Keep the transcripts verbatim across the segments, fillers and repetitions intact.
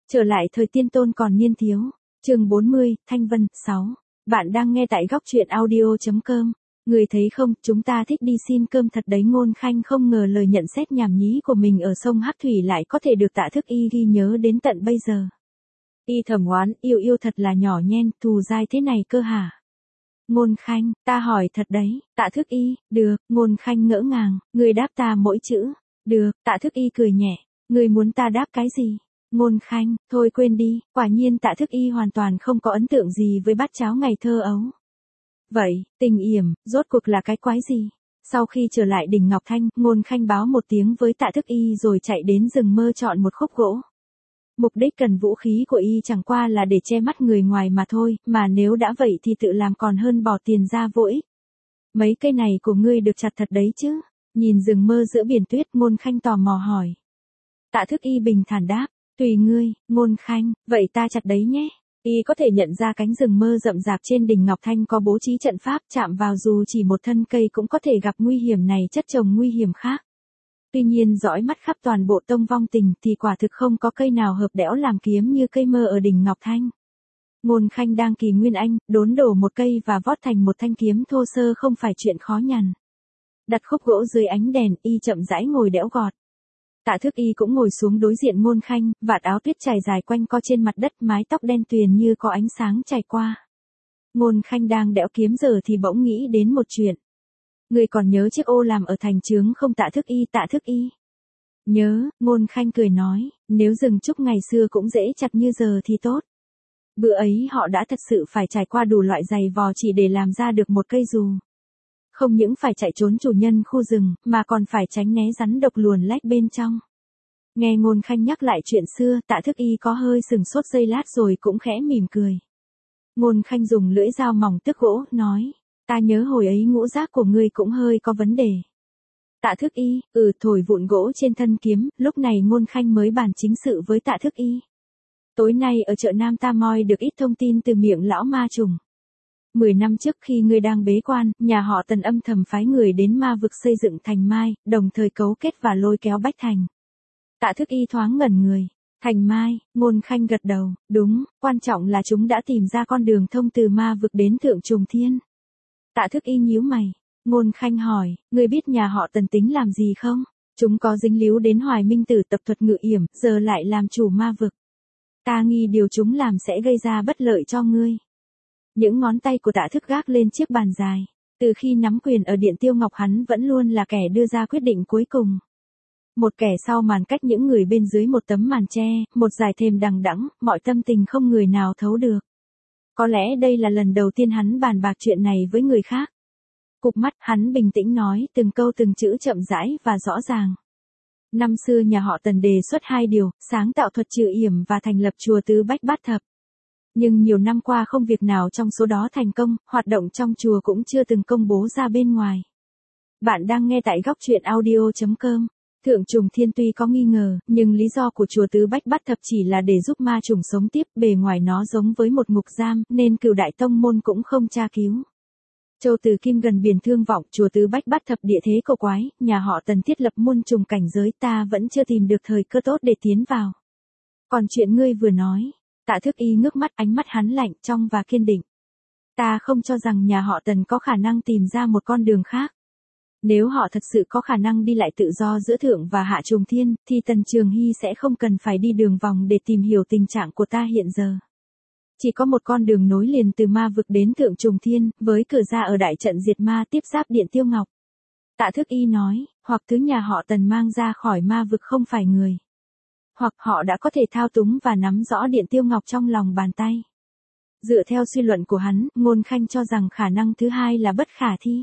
Trở lại thời tiên tôn còn niên thiếu. Chương bốn mươi, Thanh Vân, sáu. Bạn đang nghe tại góc truyện audio chấm com. Người thấy không, chúng ta thích đi xin cơm thật đấy. Ngôn Khanh không ngờ lời nhận xét nhảm nhí của mình ở sông Hắc Thủy lại có thể được Tạ Thức Y ghi nhớ đến tận bây giờ. Y thầm oán, yêu yêu thật là nhỏ nhen, thù dai thế này cơ hả? Ngôn Khanh, ta hỏi thật đấy. Tạ Thức Y, được. Ngôn Khanh ngỡ ngàng, người đáp ta mỗi chữ. Được. Tạ Thức Y cười nhẹ, người muốn ta đáp cái gì? Ngôn Khanh, thôi quên đi. Quả nhiên Tạ Thức Y hoàn toàn không có ấn tượng gì với bát cháo ngày thơ ấu. Vậy, tình yểm, rốt cuộc là cái quái gì? Sau khi trở lại đỉnh Ngọc Thanh, Ngôn Khanh báo một tiếng với Tạ Thức Y rồi chạy đến rừng mơ chọn một khúc gỗ. Mục đích cần vũ khí của y chẳng qua là để che mắt người ngoài mà thôi, mà nếu đã vậy thì tự làm còn hơn bỏ tiền ra vô ích. Mấy cây này của ngươi được chặt thật đấy chứ? Nhìn rừng mơ giữa biển tuyết, Ngôn Khanh tò mò hỏi. Tạ Thức Y bình thản đáp, tùy ngươi. Ngôn Khanh, vậy ta chặt đấy nhé. Y có thể nhận ra cánh rừng mơ rậm rạp trên đỉnh Ngọc Thanh có bố trí trận pháp, chạm vào dù chỉ một thân cây cũng có thể gặp nguy hiểm này chất chồng nguy hiểm khác. Tuy nhiên dõi mắt khắp toàn bộ tông vong tình thì quả thực không có cây nào hợp đẽo làm kiếm như cây mơ ở đỉnh Ngọc Thanh. Ngôn Khanh đang kỳ nguyên anh, đốn đổ một cây và vót thành một thanh kiếm thô sơ không phải chuyện khó nhằn. Đặt khúc gỗ dưới ánh đèn, y chậm rãi ngồi đẽo gọt. Tạ Thức Y cũng ngồi xuống đối diện Ngôn Khanh, vạt áo tuyết trải dài quanh co trên mặt đất, mái tóc đen tuyền như có ánh sáng chảy qua. Ngôn Khanh đang đẽo kiếm giờ thì bỗng nghĩ đến một chuyện. Người còn nhớ chiếc ô làm ở thành trướng không Tạ Thức Y? Tạ Thức Y nhớ. Ngôn Khanh cười nói, nếu rừng trúc ngày xưa cũng dễ chặt như giờ thì tốt. Bữa ấy họ đã thật sự phải trải qua đủ loại giày vò chỉ để làm ra được một cây dù. Không những phải chạy trốn chủ nhân khu rừng, mà còn phải tránh né rắn độc luồn lách bên trong. Nghe Ngôn Khanh nhắc lại chuyện xưa, Tạ Thức Y có hơi sừng sốt giây lát rồi cũng khẽ mỉm cười. Ngôn Khanh dùng lưỡi dao mỏng tước gỗ, nói, ta nhớ hồi ấy ngũ giác của ngươi cũng hơi có vấn đề. Tạ Thức Y, ừ, thổi vụn gỗ trên thân kiếm. Lúc này Ngôn Khanh mới bàn chính sự với Tạ Thức Y. Tối nay ở chợ Nam ta moi được ít thông tin từ miệng lão ma trùng. Mười năm trước khi ngươi đang bế quan, nhà họ Tần âm thầm phái người đến ma vực xây dựng thành Mai, đồng thời cấu kết và lôi kéo Bách Thành. Tạ Thức Y thoáng ngẩn người. Thành Mai? Ngôn Khanh gật đầu, đúng, quan trọng là chúng đã tìm ra con đường thông từ ma vực đến Thượng Trùng Thiên. Tạ Thức Y nhíu mày. Ngôn Khanh hỏi, ngươi biết nhà họ Tần tính làm gì không? Chúng có dính líu đến Hoài Minh Tử tập thuật ngự yểm, giờ lại làm chủ ma vực. Ta nghi điều chúng làm sẽ gây ra bất lợi cho ngươi. Những ngón tay của Tạ Thức gác lên chiếc bàn dài. Từ khi nắm quyền ở Điện Tiêu Ngọc hắn vẫn luôn là kẻ đưa ra quyết định cuối cùng. Một kẻ sau màn cách những người bên dưới một tấm màn che, một dải thềm đằng đẵng, mọi tâm tình không người nào thấu được. Có lẽ đây là lần đầu tiên hắn bàn bạc chuyện này với người khác. Cụp mắt, hắn bình tĩnh nói, từng câu từng chữ chậm rãi và rõ ràng. Năm xưa nhà họ Tần đề xuất hai điều, sáng tạo thuật trừ yểm và thành lập chùa Tứ Bách Bát Thập. Nhưng nhiều năm qua không việc nào trong số đó thành công, hoạt động trong chùa cũng chưa từng công bố ra bên ngoài. Bạn đang nghe tại góc truyện audio chấm com. Thượng Trùng Thiên tuy có nghi ngờ, nhưng lý do của chùa Tứ Bách Bát Thập chỉ là để giúp ma trùng sống tiếp, bề ngoài nó giống với một ngục giam, nên Cửu Đại Tông môn cũng không tra cứu. Châu Từ Kim gần biển Thương Vọng, chùa Tứ Bách Bát Thập địa thế cổ quái, nhà họ Tần thiết lập muôn trùng cảnh giới, ta vẫn chưa tìm được thời cơ tốt để tiến vào. Còn chuyện ngươi vừa nói, Tạ Thức Y ngước mắt, ánh mắt hắn lạnh, trong và kiên định. Ta không cho rằng nhà họ Tần có khả năng tìm ra một con đường khác. Nếu họ thật sự có khả năng đi lại tự do giữa Thượng và Hạ Trùng Thiên, thì Tần Trường Hy sẽ không cần phải đi đường vòng để tìm hiểu tình trạng của ta hiện giờ. Chỉ có một con đường nối liền từ ma vực đến Thượng Trùng Thiên, với cửa ra ở đại trận diệt ma tiếp giáp Điện Tiêu Ngọc. Tạ Thức Y nói, hoặc thứ nhà họ Tần mang ra khỏi ma vực không phải người. Hoặc họ đã có thể thao túng và nắm rõ Điện Tiêu Ngọc trong lòng bàn tay. Dựa theo suy luận của hắn, Ngôn Khanh cho rằng khả năng thứ hai là bất khả thi.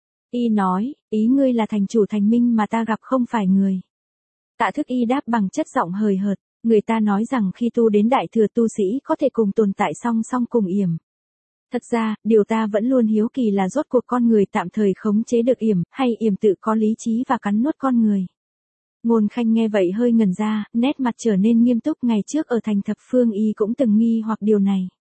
Y nói, ý ngươi là thành chủ thành minh mà ta gặp không phải người. Tạ Thức Y đáp bằng chất giọng hời hợt, người ta nói rằng khi tu đến đại thừa tu sĩ có thể cùng tồn tại song song cùng yểm. Thật ra, điều ta vẫn luôn hiếu kỳ là rốt cuộc con người tạm thời khống chế được yểm, hay yểm tự có lý trí và cắn nuốt con người. Ngôn Khanh nghe vậy hơi ngẩn ra, nét mặt trở nên nghiêm túc. Ngày trước ở thành Thập Phương y cũng từng nghi hoặc điều này.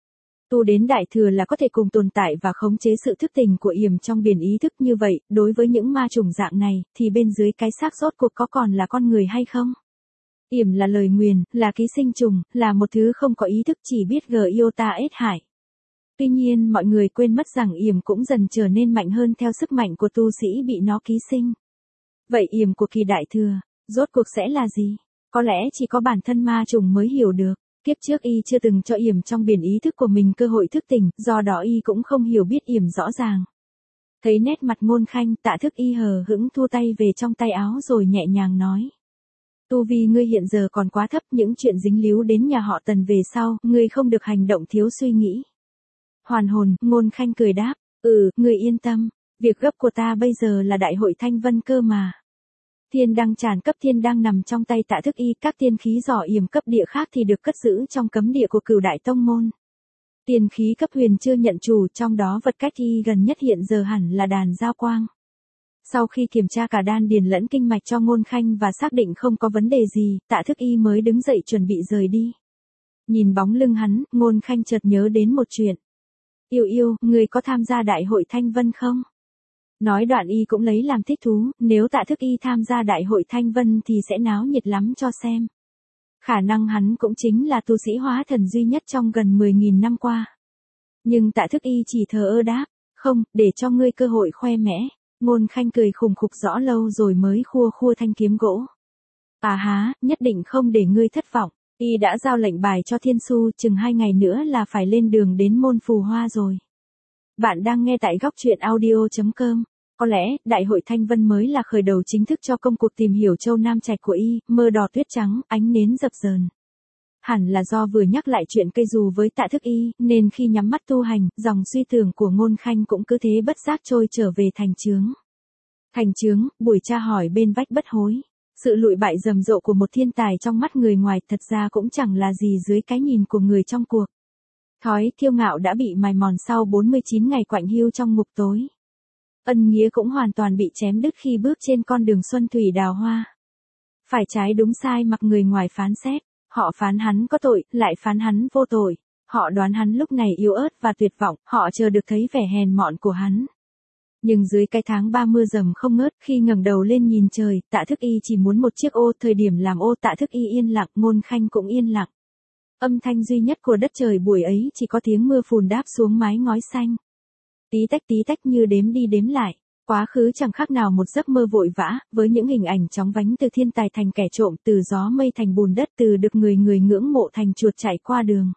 Tu đến đại thừa là có thể cùng tồn tại và khống chế sự thức tỉnh của yểm trong biển ý thức như vậy, đối với những ma trùng dạng này, thì bên dưới cái xác rốt cuộc có còn là con người hay không? Yểm là lời nguyền, là ký sinh trùng, là một thứ không có ý thức chỉ biết gờ yêu ta ết hại. Tuy nhiên mọi người quên mất rằng yểm cũng dần trở nên mạnh hơn theo sức mạnh của tu sĩ bị nó ký sinh. Vậy yểm của kỳ đại thừa, rốt cuộc sẽ là gì? Có lẽ chỉ có bản thân ma trùng mới hiểu được. Kiếp trước y chưa từng cho yểm trong biển ý thức của mình cơ hội thức tỉnh, do đó y cũng không hiểu biết yểm rõ ràng. Thấy nét mặt Ngôn Khanh, Tạ Thức Y hờ hững thu tay về trong tay áo rồi nhẹ nhàng nói. Tu vi ngươi hiện giờ còn quá thấp, những chuyện dính líu đến nhà họ Tần về sau, ngươi không được hành động thiếu suy nghĩ. Hoàn hồn, Ngôn Khanh cười đáp, ừ, ngươi yên tâm, việc gấp của ta bây giờ là đại hội Thanh Vân cơ mà. Thiên đăng tràn cấp thiên đăng nằm trong tay Tạ Thức Y, các tiên khí giỏ yểm cấp địa khác thì được cất giữ trong cấm địa của Cửu Đại Tông môn. Tiên khí cấp huyền chưa nhận chủ, trong đó vật cách y gần nhất hiện giờ hẳn là đàn giao quang. Sau khi kiểm tra cả đan điền lẫn kinh mạch cho Ngôn Khanh và xác định không có vấn đề gì, Tạ Thức Y mới đứng dậy chuẩn bị rời đi. Nhìn bóng lưng hắn, Ngôn Khanh chợt nhớ đến một chuyện. Yêu yêu, người có tham gia đại hội Thanh Vân không? Nói đoạn y cũng lấy làm thích thú, nếu Tạ Thức Y tham gia đại hội Thanh Vân thì sẽ náo nhiệt lắm cho xem. Khả năng hắn cũng chính là tu sĩ hóa thần duy nhất trong gần mười nghìn năm qua. Nhưng Tạ Thức Y chỉ thờ ơ đáp, không, để cho ngươi cơ hội khoe mẽ. Ngôn Khanh cười khùng khục rõ lâu rồi mới khua khua thanh kiếm gỗ. À há, nhất định không để ngươi thất vọng. Y đã giao lệnh bài cho Thiên Su, chừng hai ngày nữa là phải lên đường đến môn Phù Hoa rồi. Bạn đang nghe tại góc truyện audio chấm com. Có lẽ, Đại hội Thanh Vân mới là khởi đầu chính thức cho công cuộc tìm hiểu Châu Nam Trạch của y, mơ đỏ tuyết trắng, ánh nến dập dờn. Hẳn là do vừa nhắc lại chuyện cây dù với Tạ Thức Y, nên khi nhắm mắt tu hành, dòng suy tưởng của Ngôn Khanh cũng cứ thế bất giác trôi trở về thành chướng. Thành chướng, buổi tra hỏi bên vách bất hối. Sự lụi bại rầm rộ của một thiên tài trong mắt người ngoài thật ra cũng chẳng là gì dưới cái nhìn của người trong cuộc. Thói kiêu ngạo đã bị mài mòn sau bốn mươi chín ngày quạnh hiu trong ngục tối. Ân nghĩa cũng hoàn toàn bị chém đứt khi bước trên con đường xuân thủy đào hoa. Phải trái đúng sai mặc người ngoài phán xét, họ phán hắn có tội, lại phán hắn vô tội. Họ đoán hắn lúc này yếu ớt và tuyệt vọng, họ chờ được thấy vẻ hèn mọn của hắn. Nhưng dưới cái tháng ba mưa rầm không ngớt, khi ngẩng đầu lên nhìn trời, Tạ Thức Y chỉ muốn một chiếc ô, thời điểm làm ô Tạ Thức Y yên lặng, Ngôn Khanh cũng yên lặng. Âm thanh duy nhất của đất trời buổi ấy chỉ có tiếng mưa phùn đáp xuống mái ngói xanh. Tí tách tí tách như đếm đi đếm lại, quá khứ chẳng khác nào một giấc mơ vội vã, với những hình ảnh chóng vánh từ thiên tài thành kẻ trộm, từ gió mây thành bùn đất, từ được người người ngưỡng mộ thành chuột chạy qua đường.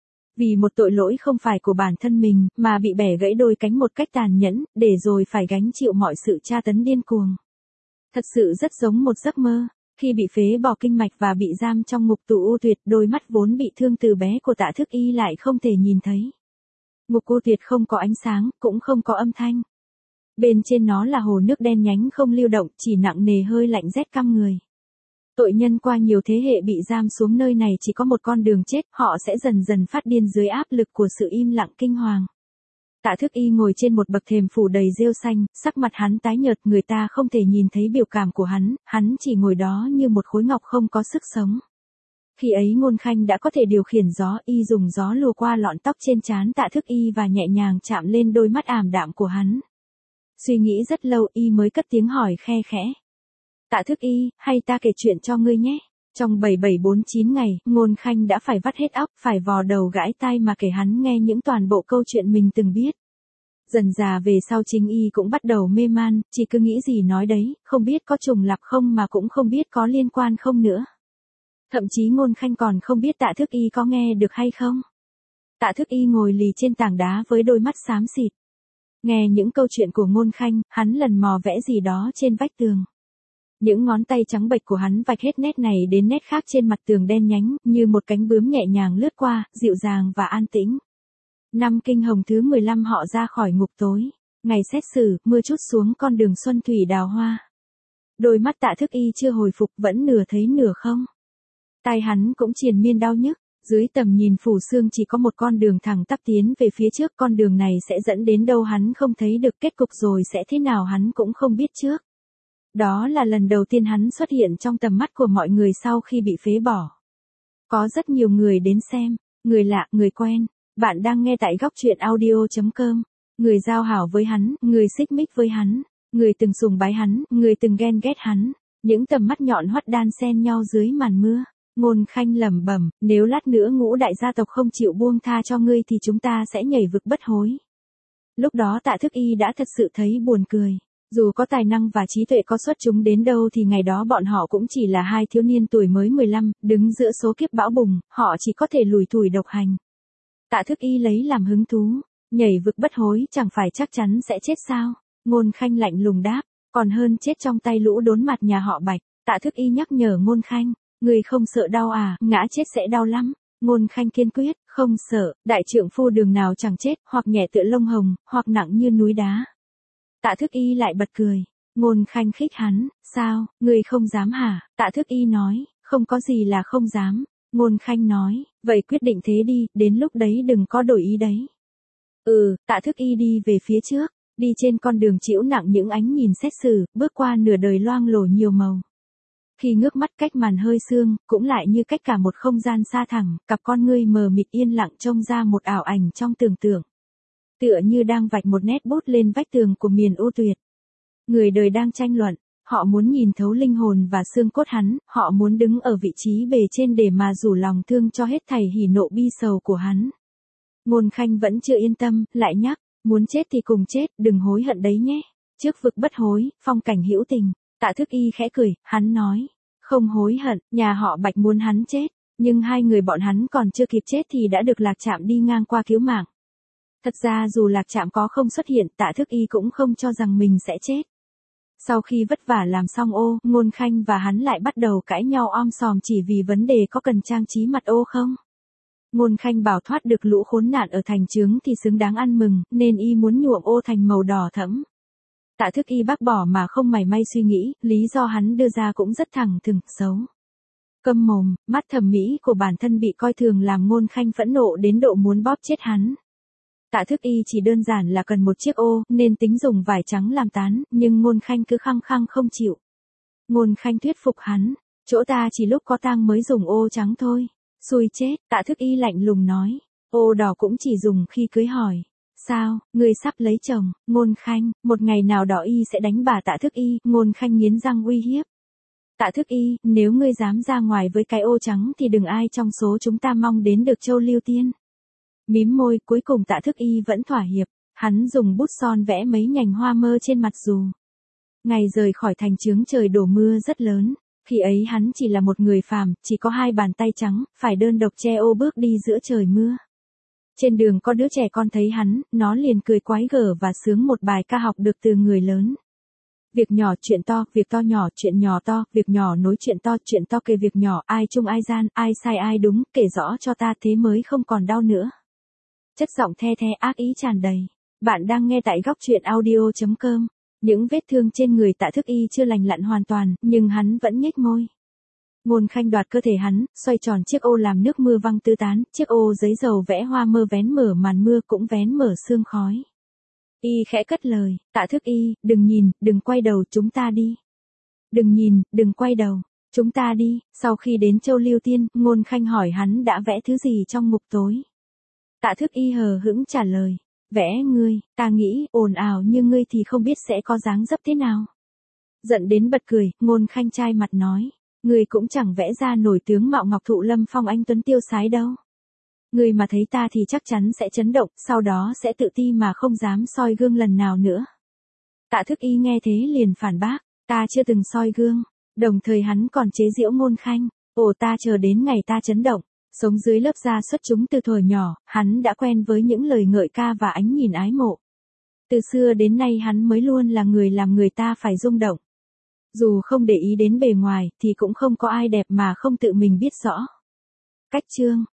Vì một tội lỗi không phải của bản thân mình, mà bị bẻ gãy đôi cánh một cách tàn nhẫn, để rồi phải gánh chịu mọi sự tra tấn điên cuồng. Thật sự rất giống một giấc mơ, khi bị phế bỏ kinh mạch và bị giam trong ngục tù u tuyệt, đôi mắt vốn bị thương từ bé của Tạ Thức Y lại không thể nhìn thấy. Ngục u tuyệt không có ánh sáng, cũng không có âm thanh. Bên trên nó là hồ nước đen nhánh không lưu động, chỉ nặng nề hơi lạnh rét căm người. Tội nhân qua nhiều thế hệ bị giam xuống nơi này chỉ có một con đường chết, họ sẽ dần dần phát điên dưới áp lực của sự im lặng kinh hoàng. Tạ Thức Y ngồi trên một bậc thềm phủ đầy rêu xanh, sắc mặt hắn tái nhợt, người ta không thể nhìn thấy biểu cảm của hắn, hắn chỉ ngồi đó như một khối ngọc không có sức sống. Khi ấy Ngôn Khanh đã có thể điều khiển gió, y dùng gió lùa qua lọn tóc trên trán Tạ Thức Y và nhẹ nhàng chạm lên đôi mắt ảm đạm của hắn. Suy nghĩ rất lâu y mới cất tiếng hỏi khe khẽ. Tạ Thức Y, hay ta kể chuyện cho ngươi nhé. Trong bảy bảy bốn chín ngày, Ngôn Khanh đã phải vắt hết óc, phải vò đầu gãi tai mà kể hắn nghe những toàn bộ câu chuyện mình từng biết. Dần dà về sau chính y cũng bắt đầu mê man, chỉ cứ nghĩ gì nói đấy, không biết có trùng lặp không mà cũng không biết có liên quan không nữa. Thậm chí Ngôn Khanh còn không biết Tạ Thức Y có nghe được hay không. Tạ Thức Y ngồi lì trên tảng đá với đôi mắt xám xịt. Nghe những câu chuyện của Ngôn Khanh, hắn lần mò vẽ gì đó trên vách tường. Những ngón tay trắng bệch của hắn vạch hết nét này đến nét khác trên mặt tường đen nhánh, như một cánh bướm nhẹ nhàng lướt qua, dịu dàng và an tĩnh. Năm kinh hồng thứ mười lăm họ ra khỏi ngục tối. Ngày xét xử, mưa trút xuống con đường xuân thủy đào hoa. Đôi mắt Tạ Thức Y chưa hồi phục, vẫn nửa thấy nửa không. Tai hắn cũng triền miên đau nhức. Dưới tầm nhìn phủ sương chỉ có một con đường thẳng tắp tiến về phía trước, con đường này sẽ dẫn đến đâu hắn không thấy được, kết cục rồi sẽ thế nào hắn cũng không biết trước. Đó là lần đầu tiên hắn xuất hiện trong tầm mắt của mọi người sau khi bị phế bỏ. Có rất nhiều người đến xem, người lạ, người quen. Bạn đang nghe tại góc truyện audio chấm com. Người giao hảo với hắn, người xích mích với hắn, người từng sùng bái hắn, người từng ghen ghét hắn. Những tầm mắt nhọn hoắt đan xen nhau dưới màn mưa. Ngôn Khanh lẩm bẩm, nếu lát nữa Ngũ đại gia tộc không chịu buông tha cho ngươi thì chúng ta sẽ nhảy vực bất hối. Lúc đó Tạ Thức Y đã thật sự thấy buồn cười. Dù có tài năng và trí tuệ có xuất chúng đến đâu thì ngày đó bọn họ cũng chỉ là hai thiếu niên tuổi mới mười lăm, đứng giữa số kiếp bão bùng, họ chỉ có thể lủi thủi độc hành. Tạ Thức Y lấy làm hứng thú, nhảy vực bất hối chẳng phải chắc chắn sẽ chết sao? Ngôn Khanh lạnh lùng đáp, còn hơn chết trong tay lũ đốn mặt nhà họ Bạch. Tạ Thức Y nhắc nhở Ngôn Khanh, người không sợ đau à, ngã chết sẽ đau lắm. Ngôn Khanh kiên quyết, không sợ, đại trượng phu đường nào chẳng chết, hoặc nhẹ tựa lông hồng, hoặc nặng như núi đá. Tạ Thức Y lại bật cười. Ngôn Khanh khích hắn, sao, người không dám hả? Tạ Thức Y nói, không có gì là không dám. Ngôn Khanh nói, vậy quyết định thế đi, đến lúc đấy đừng có đổi ý đấy. Ừ, Tạ Thức Y đi về phía trước, đi trên con đường chịu nặng những ánh nhìn xét xử, bước qua nửa đời loang lổ nhiều màu. Khi ngước mắt cách màn hơi sương, cũng lại như cách cả một không gian xa thẳm, cặp con ngươi mờ mịt yên lặng trông ra một ảo ảnh trong tưởng tượng. Tựa như đang vạch một nét bút lên vách tường của miền u tuyệt. Người đời đang tranh luận, họ muốn nhìn thấu linh hồn và xương cốt hắn, họ muốn đứng ở vị trí bề trên để mà rủ lòng thương cho hết thảy hỉ nộ bi sầu của hắn. Ngôn Khanh vẫn chưa yên tâm, lại nhắc, muốn chết thì cùng chết, đừng hối hận đấy nhé. Trước vực bất hối, phong cảnh hữu tình. Tạ Thức Y khẽ cười, hắn nói, không hối hận, nhà họ Bạch muốn hắn chết, nhưng hai người bọn hắn còn chưa kịp chết thì đã được Lạc Trạm đi ngang qua cứu mạng. Thật ra dù Lạc Trạm có không xuất hiện, Tạ Thức Y cũng không cho rằng mình sẽ chết. Sau khi vất vả làm xong ô, Ngôn Khanh và hắn lại bắt đầu cãi nhau om sòm chỉ vì vấn đề có cần trang trí mặt ô không. Ngôn Khanh bảo thoát được lũ khốn nạn ở thành trướng thì xứng đáng ăn mừng, nên y muốn nhuộm ô thành màu đỏ thẫm. Tạ Thức Y bác bỏ mà không mảy may suy nghĩ, lý do hắn đưa ra cũng rất thẳng thừng, xấu. Câm mồm, mắt thẩm mỹ của bản thân bị coi thường làm Ngôn Khanh phẫn nộ đến độ muốn bóp chết hắn. Tạ Thức Y chỉ đơn giản là cần một chiếc ô, nên tính dùng vải trắng làm tán, nhưng Ngôn Khanh cứ khăng khăng không chịu. Ngôn Khanh thuyết phục hắn, chỗ ta chỉ lúc có tang mới dùng ô trắng thôi. Xui chết, Tạ Thức Y lạnh lùng nói, ô đỏ cũng chỉ dùng khi cưới hỏi. Sao, ngươi sắp lấy chồng? Ngôn Khanh, một ngày nào đó y sẽ đánh bà Tạ Thức Y. Ngôn Khanh nghiến răng uy hiếp. Tạ Thức Y, nếu ngươi dám ra ngoài với cái ô trắng thì đừng ai trong số chúng ta mong đến được Châu Lưu Tiên. Mím môi, cuối cùng Tạ Thức Y vẫn thỏa hiệp. Hắn dùng bút son vẽ mấy nhành hoa mơ trên mặt dù. Ngày rời khỏi thành trướng trời đổ mưa rất lớn. Khi ấy hắn chỉ là một người phàm, chỉ có hai bàn tay trắng, phải đơn độc che ô bước đi giữa trời mưa. Trên đường có đứa trẻ con thấy hắn, nó liền cười quái gở và sướng một bài ca học được từ người lớn. Việc nhỏ chuyện to, việc to nhỏ chuyện nhỏ to, việc nhỏ nối chuyện to, chuyện to kể việc nhỏ, ai chung ai gian, ai sai ai đúng, kể rõ cho ta thế mới không còn đau nữa. Chất giọng the the ác ý tràn đầy. Bạn đang nghe tại góc truyện audio chấm com. Những vết thương trên người Tạ Thức Y chưa lành lặn hoàn toàn, nhưng hắn vẫn nhếch môi. Ngôn Khanh đoạt cơ thể hắn, xoay tròn chiếc ô làm nước mưa văng tứ tán, chiếc ô giấy dầu vẽ hoa mơ vén mở màn mưa cũng vén mở sương khói. Y khẽ cất lời, Tạ Thức Y, đừng nhìn, đừng quay đầu, chúng ta đi. Đừng nhìn, đừng quay đầu, chúng ta đi. Sau khi đến Châu Lưu Tiên, Ngôn Khanh hỏi hắn đã vẽ thứ gì trong ngục tối. Tạ Thức Y hờ hững trả lời, vẽ ngươi, ta nghĩ, ồn ào như ngươi thì không biết sẽ có dáng dấp thế nào. Giận đến bật cười, Ngôn Khanh chai mặt nói, ngươi cũng chẳng vẽ ra nổi tướng mạo ngọc thụ lâm phong anh tuấn tiêu sái đâu. Ngươi mà thấy ta thì chắc chắn sẽ chấn động, sau đó sẽ tự ti mà không dám soi gương lần nào nữa. Tạ Thức Y nghe thế liền phản bác, ta chưa từng soi gương, đồng thời hắn còn chế giễu Ngôn Khanh, ồ ta chờ đến ngày ta chấn động. Sống dưới lớp da xuất chúng từ thuở nhỏ, hắn đã quen với những lời ngợi ca và ánh nhìn ái mộ. Từ xưa đến nay hắn mới luôn là người làm người ta phải rung động. Dù không để ý đến bề ngoài, thì cũng không có ai đẹp mà không tự mình biết rõ. Cách chương